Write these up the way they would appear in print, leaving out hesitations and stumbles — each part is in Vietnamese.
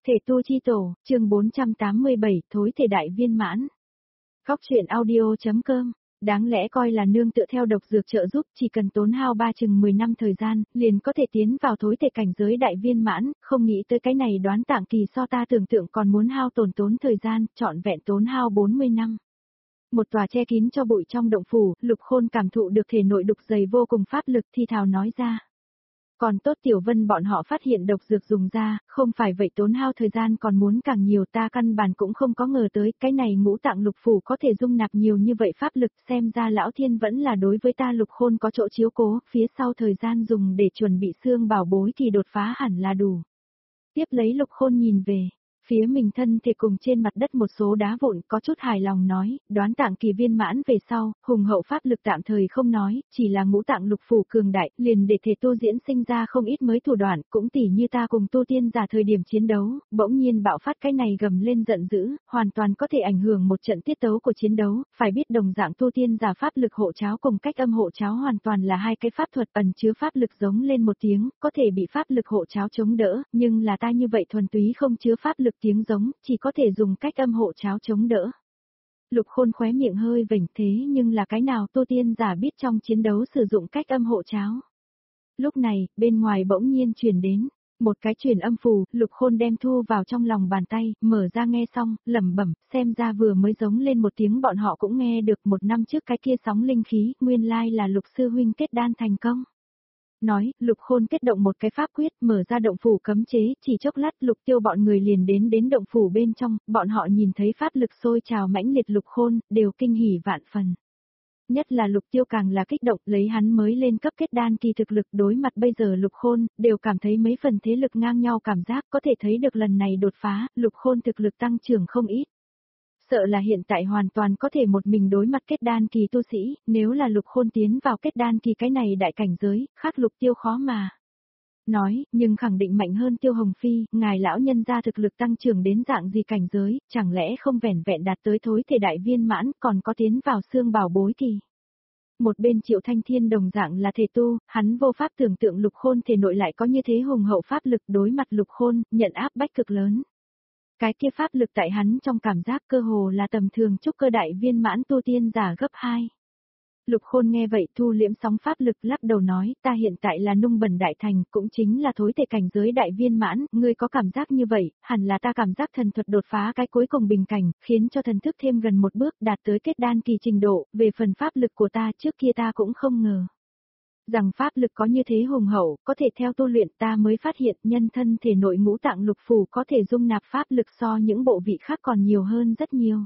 Thể tu chi tổ, chương 487, thối thể đại viên mãn. Góc truyện audio.com, đáng lẽ coi là nương tựa theo độc dược trợ giúp, chỉ cần tốn hao chừng 10 năm thời gian, liền có thể tiến vào thối thể cảnh giới đại viên mãn, không nghĩ tới cái này đoán tạng kỳ so ta tưởng tượng còn muốn hao tốn thời gian, trọn vẹn tốn hao 40 năm. Một tòa che kín cho bụi trong động phủ, Lục Khôn cảm thụ được thể nội đục dày vô cùng pháp lực thi thào nói ra. Còn tốt Tiểu Vân bọn họ phát hiện độc dược dùng ra, không phải vậy tốn hao thời gian còn muốn càng nhiều, ta căn bản cũng không có ngờ tới cái này ngũ tạng lục phủ có thể dung nạp nhiều như vậy pháp lực, xem ra lão thiên vẫn là đối với ta Lục Khôn có chỗ chiếu cố, phía sau thời gian dùng để chuẩn bị xương bảo bối kỳ đột phá hẳn là đủ. Tiếp lấy Lục Khôn nhìn về phía mình thân thể cùng trên mặt đất một số đá vụn, có chút hài lòng nói, đoán tạng kỳ viên mãn về sau, hùng hậu pháp lực tạm thời không nói, chỉ là ngũ tạng lục phủ cường đại, liền để thể tu diễn sinh ra không ít mới thủ đoạn, cũng tỉ như ta cùng tu tiên giả thời điểm chiến đấu, bỗng nhiên bạo phát cái này gầm lên giận dữ, hoàn toàn có thể ảnh hưởng một trận tiết tấu của chiến đấu, phải biết đồng dạng tu tiên giả pháp lực hộ cháo cùng cách âm hộ cháo hoàn toàn là hai cái pháp thuật ẩn chứa pháp lực giống lên một tiếng, có thể bị pháp lực hộ cháo chống đỡ, nhưng là ta như vậy thuần túy không chứa pháp lực tiếng giống, chỉ có thể dùng cách âm hộ cháo chống đỡ. Lục Khôn khóe miệng hơi vểnh, thế nhưng là cái nào tu tiên giả biết trong chiến đấu sử dụng cách âm hộ cháo. Lúc này, bên ngoài bỗng nhiên truyền đến một cái truyền âm phù, Lục Khôn đem thu vào trong lòng bàn tay, mở ra nghe xong, lẩm bẩm, xem ra vừa mới giống lên một tiếng bọn họ cũng nghe được, một năm trước cái kia sóng linh khí, nguyên lai là Lục sư huynh kết đan thành công. Nói, Lục Khôn kết động một cái pháp quyết, mở ra động phủ cấm chế, chỉ chốc lát Lục Tiêu bọn người liền đến động phủ bên trong, bọn họ nhìn thấy pháp lực sôi trào mãnh liệt Lục Khôn, đều kinh hỉ vạn phần. Nhất là Lục Tiêu càng là kích động, lấy hắn mới lên cấp kết đan kỳ thực lực đối mặt bây giờ Lục Khôn, đều cảm thấy mấy phần thế lực ngang nhau cảm giác, có thể thấy được lần này đột phá, Lục Khôn thực lực tăng trưởng không ít. Sợ là hiện tại hoàn toàn có thể một mình đối mặt kết đan kỳ tu sĩ, nếu là Lục Khôn tiến vào kết đan kỳ cái này đại cảnh giới, khác Lục Tiêu khó mà nói, nhưng khẳng định mạnh hơn Tiêu Hồng Phi, ngài lão nhân gia thực lực tăng trưởng đến dạng gì cảnh giới, chẳng lẽ không vẻn vẹn đạt tới thối thể đại viên mãn, còn có tiến vào xương bảo bối kỳ. Một bên Triệu Thanh Thiên đồng dạng là thể tu, hắn vô pháp tưởng tượng Lục Khôn thể nội lại có như thế hùng hậu pháp lực, đối mặt Lục Khôn, nhận áp bách cực lớn. Cái kia pháp lực tại hắn trong cảm giác cơ hồ là tầm thường trúc cơ đại viên mãn tu tiên giả gấp 2. Lục Khôn nghe vậy thu liễm sóng pháp lực lắc đầu nói, ta hiện tại là nung bẩn đại thành, cũng chính là thối thể cảnh giới đại viên mãn, ngươi có cảm giác như vậy, hẳn là ta cảm giác thần thuật đột phá cái cuối cùng bình cảnh, khiến cho thần thức thêm gần một bước đạt tới kết đan kỳ trình độ, về phần pháp lực của ta trước kia ta cũng không ngờ rằng pháp lực có như thế hùng hậu, có thể theo tu luyện ta mới phát hiện nhân thân thể nội ngũ tạng lục phủ có thể dung nạp pháp lực so những bộ vị khác còn nhiều hơn rất nhiều.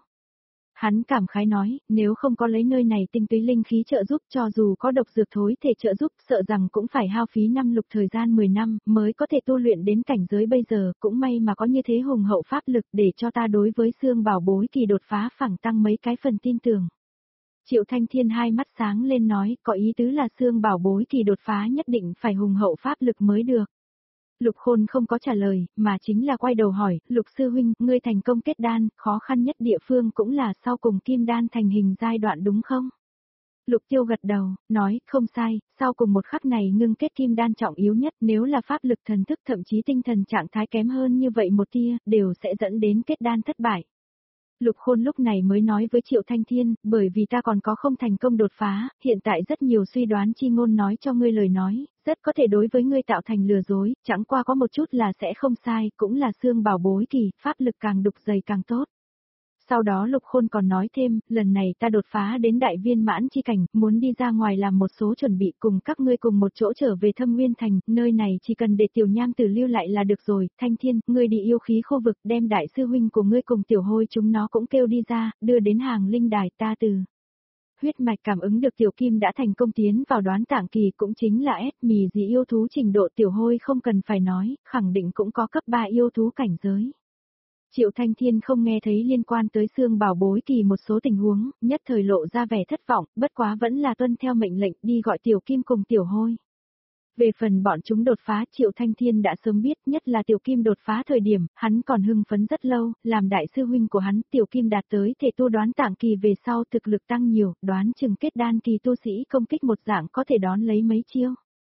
Hắn cảm khái nói, nếu không có lấy nơi này tinh túy linh khí trợ giúp cho dù có độc dược thối thể trợ giúp sợ rằng cũng phải hao phí năm lục thời gian 10 năm mới có thể tu luyện đến cảnh giới bây giờ, cũng may mà có như thế hùng hậu pháp lực để cho ta đối với xương bảo bối kỳ đột phá phẳng tăng mấy cái phần tin tưởng. Triệu Thanh Thiên hai mắt sáng lên nói, có ý tứ là xương bảo bối kỳ đột phá nhất định phải hùng hậu pháp lực mới được. Lục Khôn không có trả lời, mà chính là quay đầu hỏi, Lục sư huynh, ngươi thành công kết đan, khó khăn nhất địa phương cũng là sau cùng kim đan thành hình giai đoạn đúng không? Lục Tiêu gật đầu, nói, không sai, sau cùng một khắc này ngưng kết kim đan trọng yếu nhất, nếu là pháp lực thần thức thậm chí tinh thần trạng thái kém hơn như vậy một tia, đều sẽ dẫn đến kết đan thất bại. Lục Khôn lúc này mới nói với Triệu Thanh Thiên, bởi vì ta còn có không thành công đột phá, hiện tại rất nhiều suy đoán chi ngôn nói cho ngươi lời nói, rất có thể đối với ngươi tạo thành lừa dối, chẳng qua có một chút là sẽ không sai, cũng là xương bảo bối kỳ, pháp lực càng đục dày càng tốt. Sau đó Lục Khôn còn nói thêm, lần này ta đột phá đến đại viên mãn chi cảnh, muốn đi ra ngoài làm một số chuẩn bị cùng các ngươi cùng một chỗ trở về Thâm Nguyên Thành, nơi này chỉ cần để tiểu nham tử lưu lại là được rồi, Thanh Thiên, ngươi đi yêu khí khu vực đem đại sư huynh của ngươi cùng tiểu hôi chúng nó cũng kêu đi ra, đưa đến hàng linh đài ta từ. Huyết mạch cảm ứng được tiểu kim đã thành công tiến vào đoán tạng kỳ cũng chính là S mì gì yêu thú trình độ tiểu hôi không cần phải nói, khẳng định cũng có cấp 3 yêu thú cảnh giới. Triệu Thanh Thiên không nghe thấy liên quan tới xương bảo bối kỳ một số tình huống, nhất thời lộ ra vẻ thất vọng, bất quá vẫn là tuân theo mệnh lệnh đi gọi tiểu kim cùng tiểu hôi. Về phần bọn chúng đột phá Triệu Thanh Thiên đã sớm biết, nhất là tiểu kim đột phá thời điểm, hắn còn hưng phấn rất lâu, làm đại sư huynh của hắn tiểu kim đạt tới thể tu đoán tạng kỳ về sau thực lực tăng nhiều, đoán chừng kết đan kỳ tu sĩ công kích một dạng có thể đón lấy mấy chiêu.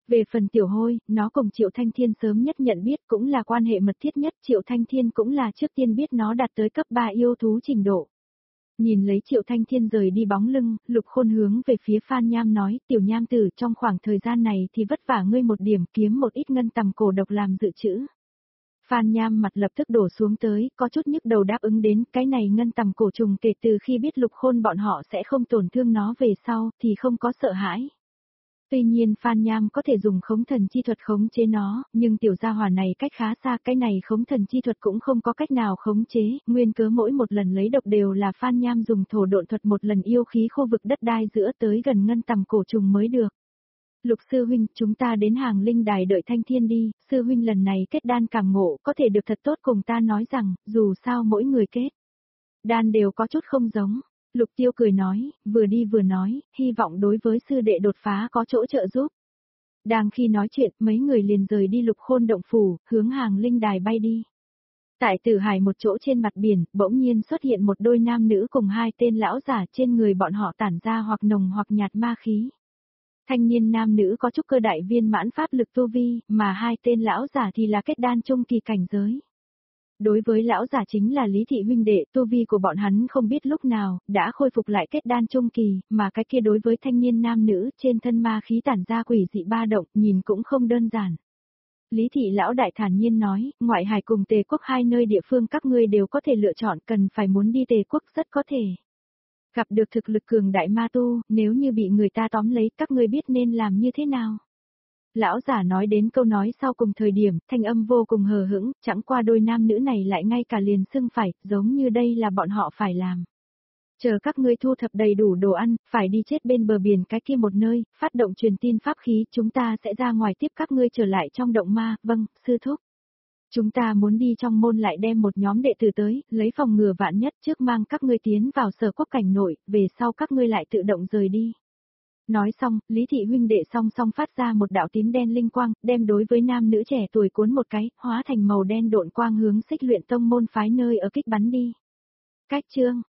Về phần Tiểu Hôi, nó cùng Triệu Thanh Thiên sớm nhất nhận biết cũng là quan hệ mật thiết nhất, Triệu Thanh Thiên cũng là trước tiên biết nó đạt tới cấp 3 yêu thú trình độ. Nhìn lấy Triệu Thanh Thiên rời đi bóng lưng, Lục Khôn hướng về phía Phan Nham nói, Tiểu Nham tử trong khoảng thời gian này thì vất vả ngươi một điểm kiếm một ít ngân tầm cổ độc làm dự trữ. Phan Nham mặt lập tức đổ xuống tới, có chút nhức đầu đáp ứng đến, cái này ngân tầm cổ trùng kể từ khi biết Lục Khôn bọn họ sẽ không tổn thương nó về sau, thì không có sợ hãi. Tuy nhiên Phan Nham có thể dùng khống thần chi thuật khống chế nó, nhưng tiểu gia hỏa này cách khá xa, cái này khống thần chi thuật cũng không có cách nào khống chế, nguyên cớ mỗi một lần lấy độc đều là Phan Nham dùng thổ độn thuật một lần yêu khí khu vực đất đai giữa tới gần ngân tầm cổ trùng mới được. Lục sư huynh, chúng ta đến hàng linh đài đợi Thanh Thiên đi, sư huynh lần này kết đan càng ngộ, có thể được thật tốt cùng ta nói rằng, dù sao mỗi người kết đan đều có chút không giống. Lục Tiêu cười nói, vừa đi vừa nói, hy vọng đối với sư đệ đột phá có chỗ trợ giúp. Đang khi nói chuyện, mấy người liền rời đi Lục Khôn động phủ, hướng hàng linh đài bay đi. Tại Tử Hải một chỗ trên mặt biển, bỗng nhiên xuất hiện một đôi nam nữ cùng hai tên lão giả, trên người bọn họ tản ra hoặc nồng hoặc nhạt ma khí. Thanh niên nam nữ có trúc cơ đại viên mãn pháp lực tu vi, mà hai tên lão giả thì là kết đan trung kỳ cảnh giới. Đối với lão giả chính là Lý Thị huynh đệ, tu vi của bọn hắn không biết lúc nào, đã khôi phục lại kết đan trung kỳ, mà cái kia đối với thanh niên nam nữ, trên thân ma khí tản ra quỷ dị ba động, nhìn cũng không đơn giản. Lý Thị lão đại thản nhiên nói, ngoại hải cùng Tề quốc hai nơi địa phương các ngươi đều có thể lựa chọn, cần phải muốn đi Tề quốc rất có thể. Gặp được thực lực cường đại ma tu, nếu như bị người ta tóm lấy, các ngươi biết nên làm như thế nào? Lão giả nói đến câu nói sau cùng thời điểm, thanh âm vô cùng hờ hững, chẳng qua đôi nam nữ này lại ngay cả liền xưng phải, giống như đây là bọn họ phải làm. Chờ các ngươi thu thập đầy đủ đồ ăn, phải đi chết bên bờ biển cái kia một nơi, phát động truyền tin pháp khí, chúng ta sẽ ra ngoài tiếp các ngươi trở lại trong động ma, vâng, sư thúc. Chúng ta muốn đi trong môn lại đem một nhóm đệ tử tới, lấy phòng ngừa vạn nhất trước mang các ngươi tiến vào Sở Quốc cảnh nội, về sau các ngươi lại tự động rời đi. Nói xong, Lý Thị huynh đệ song song phát ra một đạo tím đen linh quang, đem đối với nam nữ trẻ tuổi cuốn một cái, hóa thành màu đen độn quang hướng Xích Luyện Tông môn phái nơi ở kích bắn đi. Cách chương